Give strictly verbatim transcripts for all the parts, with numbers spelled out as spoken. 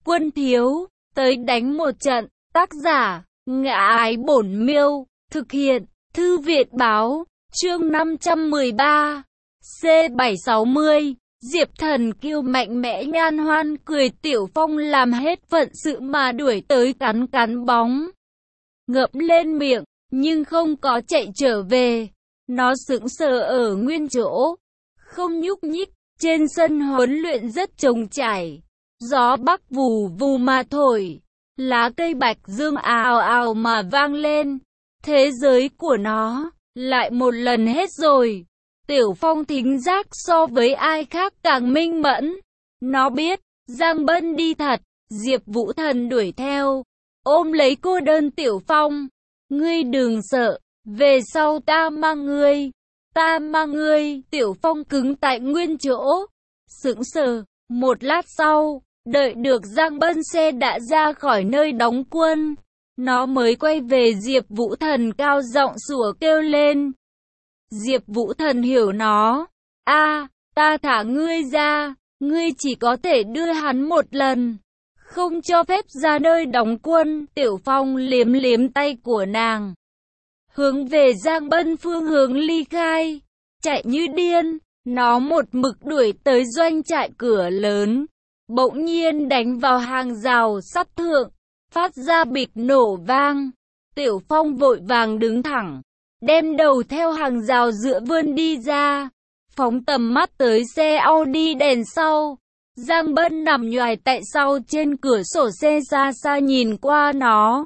Quân thiếu, tới đánh một trận. Tác giả, Ngã Ái Bổn Miêu. Thực hiện, Thư viện báo. Chương năm trăm mười ba. C bảy sáu mươi. Diệp Thần Kiêu mạnh mẽ nhan hoan cười. Tiểu Phong làm hết phận sự mà đuổi tới cắn cắn bóng. Ngậm lên miệng, nhưng không có chạy trở về. Nó sững sờ ở nguyên chỗ, không nhúc nhích. Trên sân huấn luyện rất trống trải. Gió bắc vù vù mà thổi. Lá cây bạch dương ào ào mà vang lên. Thế giới của nó lại một lần hết rồi. Tiểu Phong thính giác so với ai khác càng minh mẫn. Nó biết, Giang Bân đi thật. Diệp Vũ Thần đuổi theo, ôm lấy cô đơn Tiểu Phong. Ngươi đừng sợ, về sau ta mang ngươi. Ta mang ngươi. Tiểu Phong cứng tại nguyên chỗ, sững sờ. Một lát sau, đợi được Giang Bân xe đã ra khỏi nơi đóng quân, nó mới quay về. Diệp Vũ Thần cao giọng sủa kêu lên. Diệp Vũ Thần hiểu nó. A, ta thả ngươi ra, ngươi chỉ có thể đưa hắn một lần, không cho phép ra nơi đóng quân. Tiểu Phong liếm liếm tay của nàng, hướng về Giang Bân phương hướng ly khai, chạy như điên. Nó một mực đuổi tới doanh trại cửa lớn, bỗng nhiên đánh vào hàng rào sắt thượng, phát ra bịch nổ vang. Tiểu Phong vội vàng đứng thẳng, đem đầu theo hàng rào dựa vươn đi ra, phóng tầm mắt tới xe Audi đèn sau. Giang Bân nằm nhoài tại sau trên cửa sổ xe, xa xa nhìn qua nó,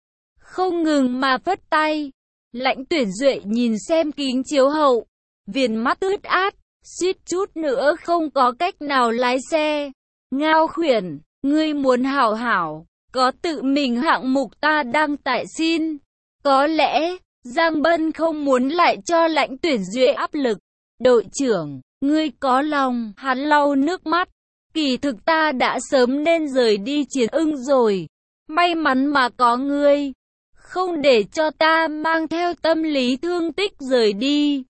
không ngừng mà phất tay. Lãnh Tuyển Duệ nhìn xem kính chiếu hậu, viền mắt ướt át, suýt chút nữa không có cách nào lái xe. Ngao Khuyển, ngươi muốn hảo hảo, có tự mình hạng mục ta đang tại xin. Có lẽ, Giang Bân không muốn lại cho Lãnh Tuyển Duệ áp lực. Đội trưởng, ngươi có lòng. Hắn lau nước mắt. Kỳ thực ta đã sớm nên rời đi Chiến Ưng rồi. May mắn mà có ngươi, không để cho ta mang theo tâm lý thương tích rời đi.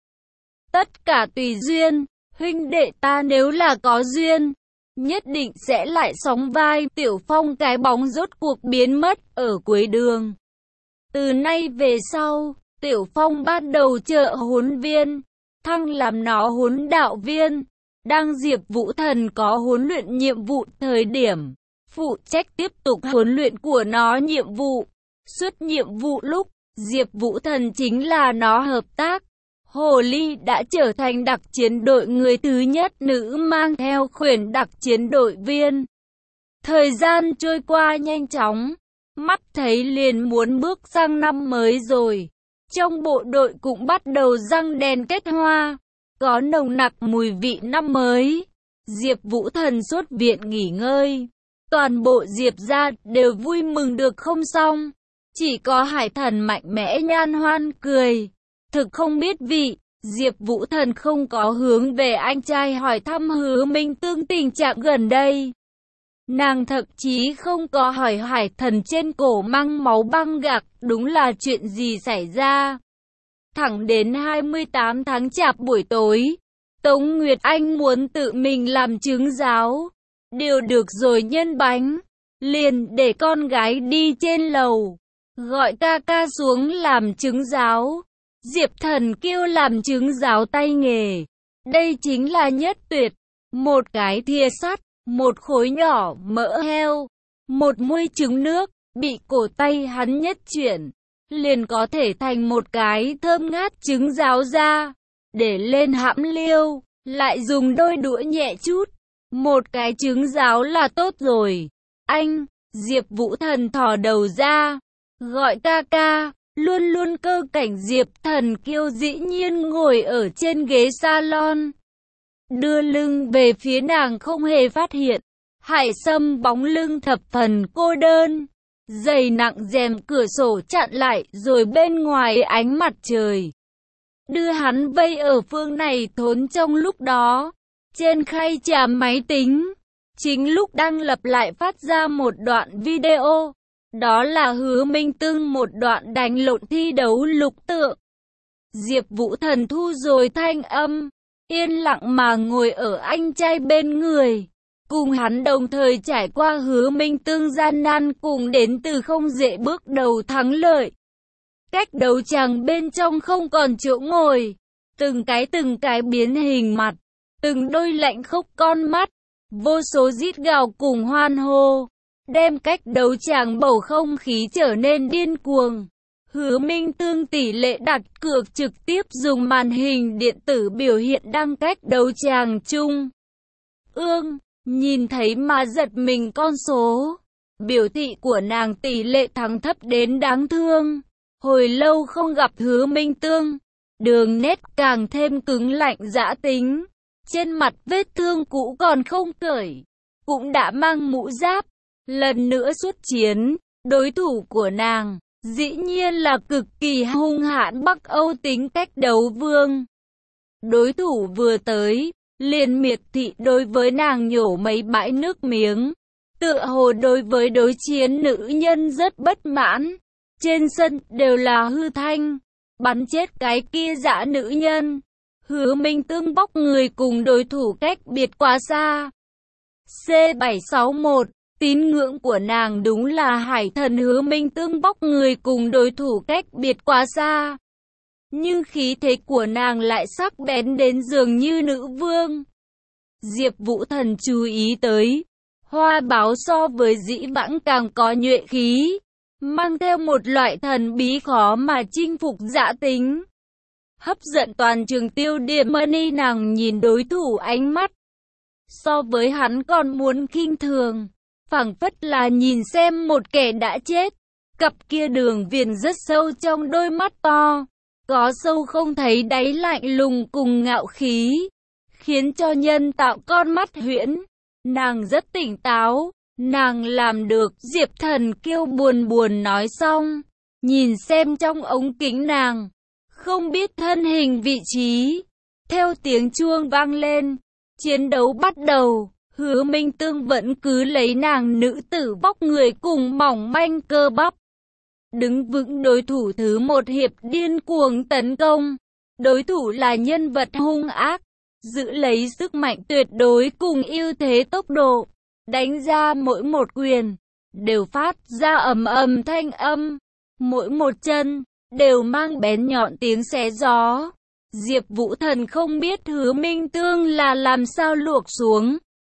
Tất cả tùy duyên, huynh đệ ta nếu là có duyên, nhất định sẽ lại sóng vai. Tiểu Phong cái bóng rốt cuộc biến mất ở cuối đường. Từ nay về sau, Tiểu Phong bắt đầu trợ huấn viên, thăng làm nó huấn đạo viên. Đang Diệp Vũ Thần có huấn luyện nhiệm vụ thời điểm, phụ trách tiếp tục huấn luyện của nó nhiệm vụ. Suốt nhiệm vụ lúc, Diệp Vũ Thần chính là nó hợp tác. Hồ Ly đã trở thành đặc chiến đội người thứ nhất nữ mang theo khuyển đặc chiến đội viên. Thời gian trôi qua nhanh chóng, mắt thấy liền muốn bước sang năm mới rồi. Trong bộ đội cũng bắt đầu răng đèn kết hoa, có nồng nặc mùi vị năm mới. Diệp Vũ Thần xuất viện nghỉ ngơi, toàn bộ Diệp gia đều vui mừng được không xong. Chỉ có Hải Thần mạnh mẽ nhan hoan cười. Thực không biết vị, Diệp Vũ Thần không có hướng về anh trai hỏi thăm Hứa Minh Tương tình trạng gần đây. Nàng thậm chí không có hỏi Hải Thần trên cổ mang máu băng gạc đúng là chuyện gì xảy ra. Thẳng đến hai mươi tám tháng Chạp buổi tối, Tống Nguyệt Anh muốn tự mình làm trứng giáo. Điều được rồi nhân bánh, liền để con gái đi trên lầu, gọi ca ca xuống làm trứng giáo. Diệp Thần Kiêu làm trứng giáo tay nghề, đây chính là nhất tuyệt. Một cái thìa sắt, một khối nhỏ mỡ heo, một muôi trứng nước, bị cổ tay hắn nhất chuyển, liền có thể thành một cái thơm ngát trứng giáo ra. Để lên hãm liêu, lại dùng đôi đũa nhẹ chút, một cái trứng giáo là tốt rồi. Anh, Diệp Vũ Thần thò đầu ra, gọi ca ca. Luôn luôn cơ cảnh Diệp Thần Kiêu dĩ nhiên ngồi ở trên ghế salon, đưa lưng về phía nàng không hề phát hiện. Hải Sâm bóng lưng thập phần cô đơn, dày nặng rèm cửa sổ chặn lại rồi bên ngoài ánh mặt trời đưa hắn vây ở phương này thốn. Trong lúc đó, trên khay trà máy tính, chính lúc đang lập lại phát ra một đoạn video. Đó là Hứa Minh Tương một đoạn đánh lộn thi đấu lục tượng. Diệp Vũ Thần thu rồi thanh âm, yên lặng mà ngồi ở anh trai bên người, cùng hắn đồng thời trải qua Hứa Minh Tương gian nan cùng đến từ không dễ bước đầu thắng lợi. Cách đấu tràng bên trong không còn chỗ ngồi, từng cái từng cái biến hình mặt, từng đôi lạnh khốc con mắt, vô số rít gào cùng hoan hô, đem cách đấu tràng bầu không khí trở nên điên cuồng. Hứa Minh Tương tỷ lệ đặt cược trực tiếp dùng màn hình điện tử biểu hiện đăng cách đấu tràng chung. Ương, nhìn thấy mà giật mình con số. Biểu thị của nàng tỷ lệ thắng thấp đến đáng thương. Hồi lâu không gặp Hứa Minh Tương, đường nét càng thêm cứng lạnh dã tính. Trên mặt vết thương cũ còn không cởi, cũng đã mang mũ giáp. Lần nữa xuất chiến, đối thủ của nàng dĩ nhiên là cực kỳ hung hãn Bắc Âu tính cách đấu vương. Đối thủ vừa tới, liền miệt thị đối với nàng nhổ mấy bãi nước miếng. Tựa hồ đối với đối chiến nữ nhân rất bất mãn. Trên sân đều là hư thanh, bắn chết cái kia dã nữ nhân. Hứa Minh Tương bóc người cùng đối thủ cách biệt quá xa. C bảy sáu mốt, tín ngưỡng của nàng đúng là hải thần. Hứa Minh Tương bóc người cùng đối thủ cách biệt quá xa. Nhưng khí thế của nàng lại sắc bén đến dường như nữ vương. Diệp Vũ Thần chú ý tới, Hoa Báo so với dĩ vãng càng có nhuệ khí, mang theo một loại thần bí khó mà chinh phục dã tính. Hấp dẫn toàn trường tiêu điểm. Money nàng nhìn đối thủ ánh mắt, so với hắn còn muốn khinh thường, phảng phất là nhìn xem một kẻ đã chết. Cặp kia đường viền rất sâu trong đôi mắt to, có sâu không thấy đáy lạnh lùng cùng ngạo khí, khiến cho nhân tạo con mắt huyễn. Nàng rất tỉnh táo, nàng làm được. Diệp Thần Kiêu buồn buồn nói xong, nhìn xem trong ống kính nàng, không biết thân hình vị trí. Theo tiếng chuông vang lên, chiến đấu bắt đầu. Hứa Minh Tương vẫn cứ lấy nàng nữ tử vóc người cùng mỏng manh cơ bắp đứng vững đối thủ. Thứ một hiệp điên cuồng tấn công. Đối thủ là nhân vật hung ác, giữ lấy sức mạnh tuyệt đối cùng ưu thế tốc độ, đánh ra mỗi một quyền đều phát ra ầm ầm thanh âm, mỗi một chân đều mang bén nhọn tiếng xé gió. Diệp Vũ Thần không biết Hứa Minh Tương là làm sao luộc xuống.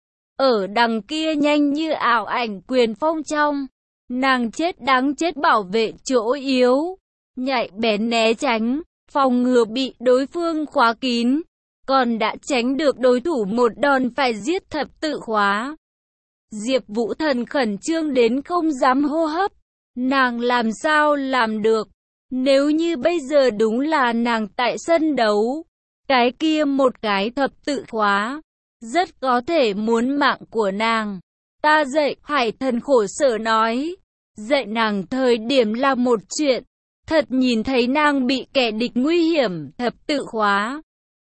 Ở đằng kia nhanh như ảo ảnh quyền phong trong, nàng chết đáng chết bảo vệ chỗ yếu, nhạy bén né tránh, phòng ngừa bị đối phương khóa kín, còn đã tránh được đối thủ một đòn phải giết thập tự khóa. Diệp Vũ Thần khẩn trương đến không dám hô hấp, nàng làm sao làm được? Nếu như bây giờ đúng là nàng tại sân đấu, cái kia một cái thập tự khóa, rất có thể muốn mạng của nàng. Ta dạy, hải thần khổ sở nói, dạy nàng thời điểm là một chuyện, thật nhìn thấy nàng bị kẻ địch nguy hiểm thập tự khóa.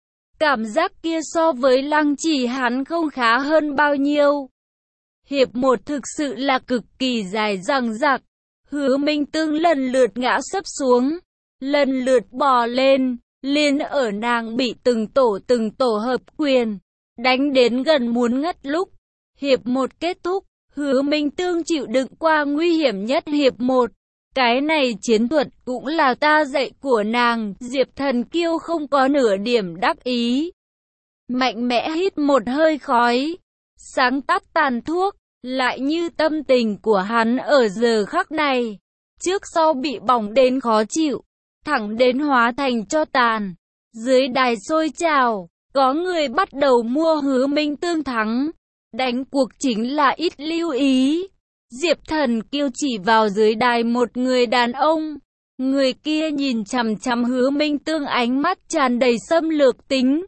Cảm giác kia so với Lăng Chỉ hắn không khá hơn bao nhiêu. Hiệp một thực sự là cực kỳ dài dằng dặc. Hứa Minh Tương lần lượt ngã sấp xuống, lần lượt bò lên, liền ở nàng bị từng tổ từng tổ hợp quyền đánh đến gần muốn ngất lúc. Hiệp một kết thúc, Hứa Minh Tương chịu đựng qua nguy hiểm nhất hiệp một. Cái này chiến thuật cũng là ta dạy của nàng. Diệp Thần Kiêu không có nửa điểm đắc ý, mạnh mẽ hít một hơi khói, sáng tắt tàn thuốc, lại như tâm tình của hắn ở giờ khắc này, trước sau bị bỏng đến khó chịu, thẳng đến hóa thành tro tàn. Dưới đài sôi trào, có người bắt đầu mua Hứa Minh Tương thắng. Đánh cuộc chính là ít lưu ý. Diệp Thần Kiêu chỉ vào dưới đài một người đàn ông. Người kia nhìn chằm chằm Hứa Minh Tương ánh mắt tràn đầy xâm lược tính.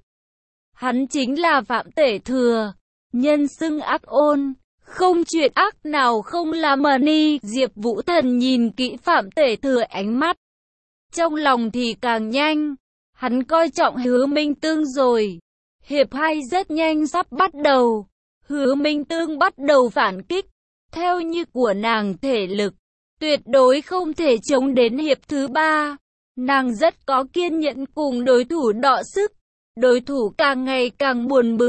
Hắn chính là Phạm Tể Thừa, nhân xưng ác ôn, không chuyện ác nào không làm Money. Diệp Vũ Thần nhìn kỹ Phạm Tể Thừa ánh mắt, trong lòng thì càng nhanh. Hắn coi trọng Hứa Minh Tương rồi. Hiệp hai rất nhanh sắp bắt đầu. Hứa Minh Tương bắt đầu phản kích. Theo như của nàng thể lực, tuyệt đối không thể chống đến hiệp thứ ba. Nàng rất có kiên nhẫn cùng đối thủ đọ sức. Đối thủ càng ngày càng buồn bực.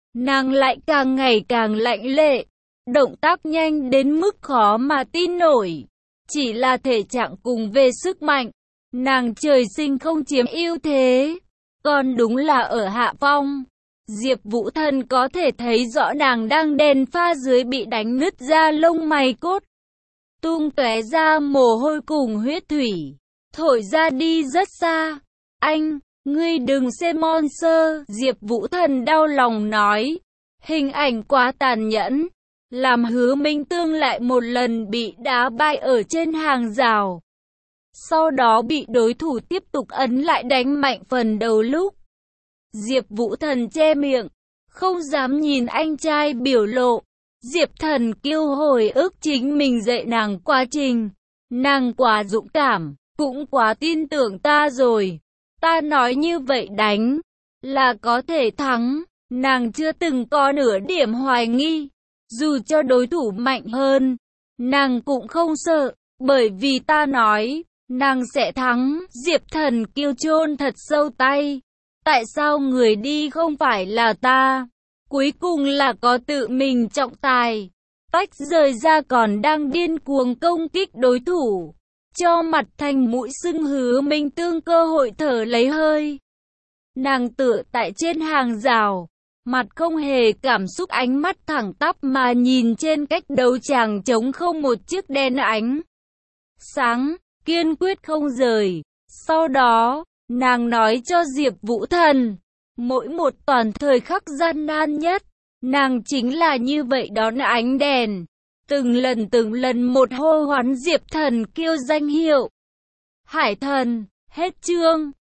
nàng lại càng ngày càng lạnh lệ, động tác nhanh đến mức khó mà tin nổi. Chỉ là thể trạng cùng về sức mạnh, nàng trời sinh không chiếm ưu thế, còn đúng là ở hạ phong. Diệp Vũ Thần có thể thấy rõ nàng đang đèn pha dưới bị đánh nứt ra lông mày cốt, tung tóe ra mồ hôi cùng huyết thủy, thổi ra đi rất xa. Anh, ngươi đừng xem monster, Diệp Vũ Thần đau lòng nói. Hình ảnh quá tàn nhẫn, làm Hứa Minh Tương lại một lần bị đá bay ở trên hàng rào. Sau đó bị đối thủ tiếp tục ấn lại đánh mạnh phần đầu lúc. Diệp Vũ Thần che miệng, không dám nhìn anh trai biểu lộ. Diệp Thần Kiêu hồi ức chính mình dạy nàng quá trình. Nàng quá dũng cảm, cũng quá tin tưởng ta rồi. Ta nói như vậy đánh, là có thể thắng. Nàng chưa từng có nửa điểm hoài nghi. Dù cho đối thủ mạnh hơn, nàng cũng không sợ. Bởi vì ta nói, nàng sẽ thắng. Diệp Thần Kiêu chôn thật sâu tay. Tại sao người đi không phải là ta? Cuối cùng là có tự mình trọng tài. Tách rời ra còn đang điên cuồng công kích đối thủ. Cho mặt thành mũi sưng Hứa Minh Tương cơ hội thở lấy hơi. Nàng tựa tại trên hàng rào, mặt không hề cảm xúc, ánh mắt thẳng tắp mà nhìn trên cách đấu tràng trống không một chiếc đèn ánh sáng, kiên quyết không rời. Sau đó, nàng nói cho Diệp Vũ Thần, mỗi một toàn thời khắc gian nan nhất, nàng chính là như vậy đón ánh đèn. Từng lần từng lần một hô hoán Diệp Thần Kiêu danh hiệu. Hải Thần, hết chương.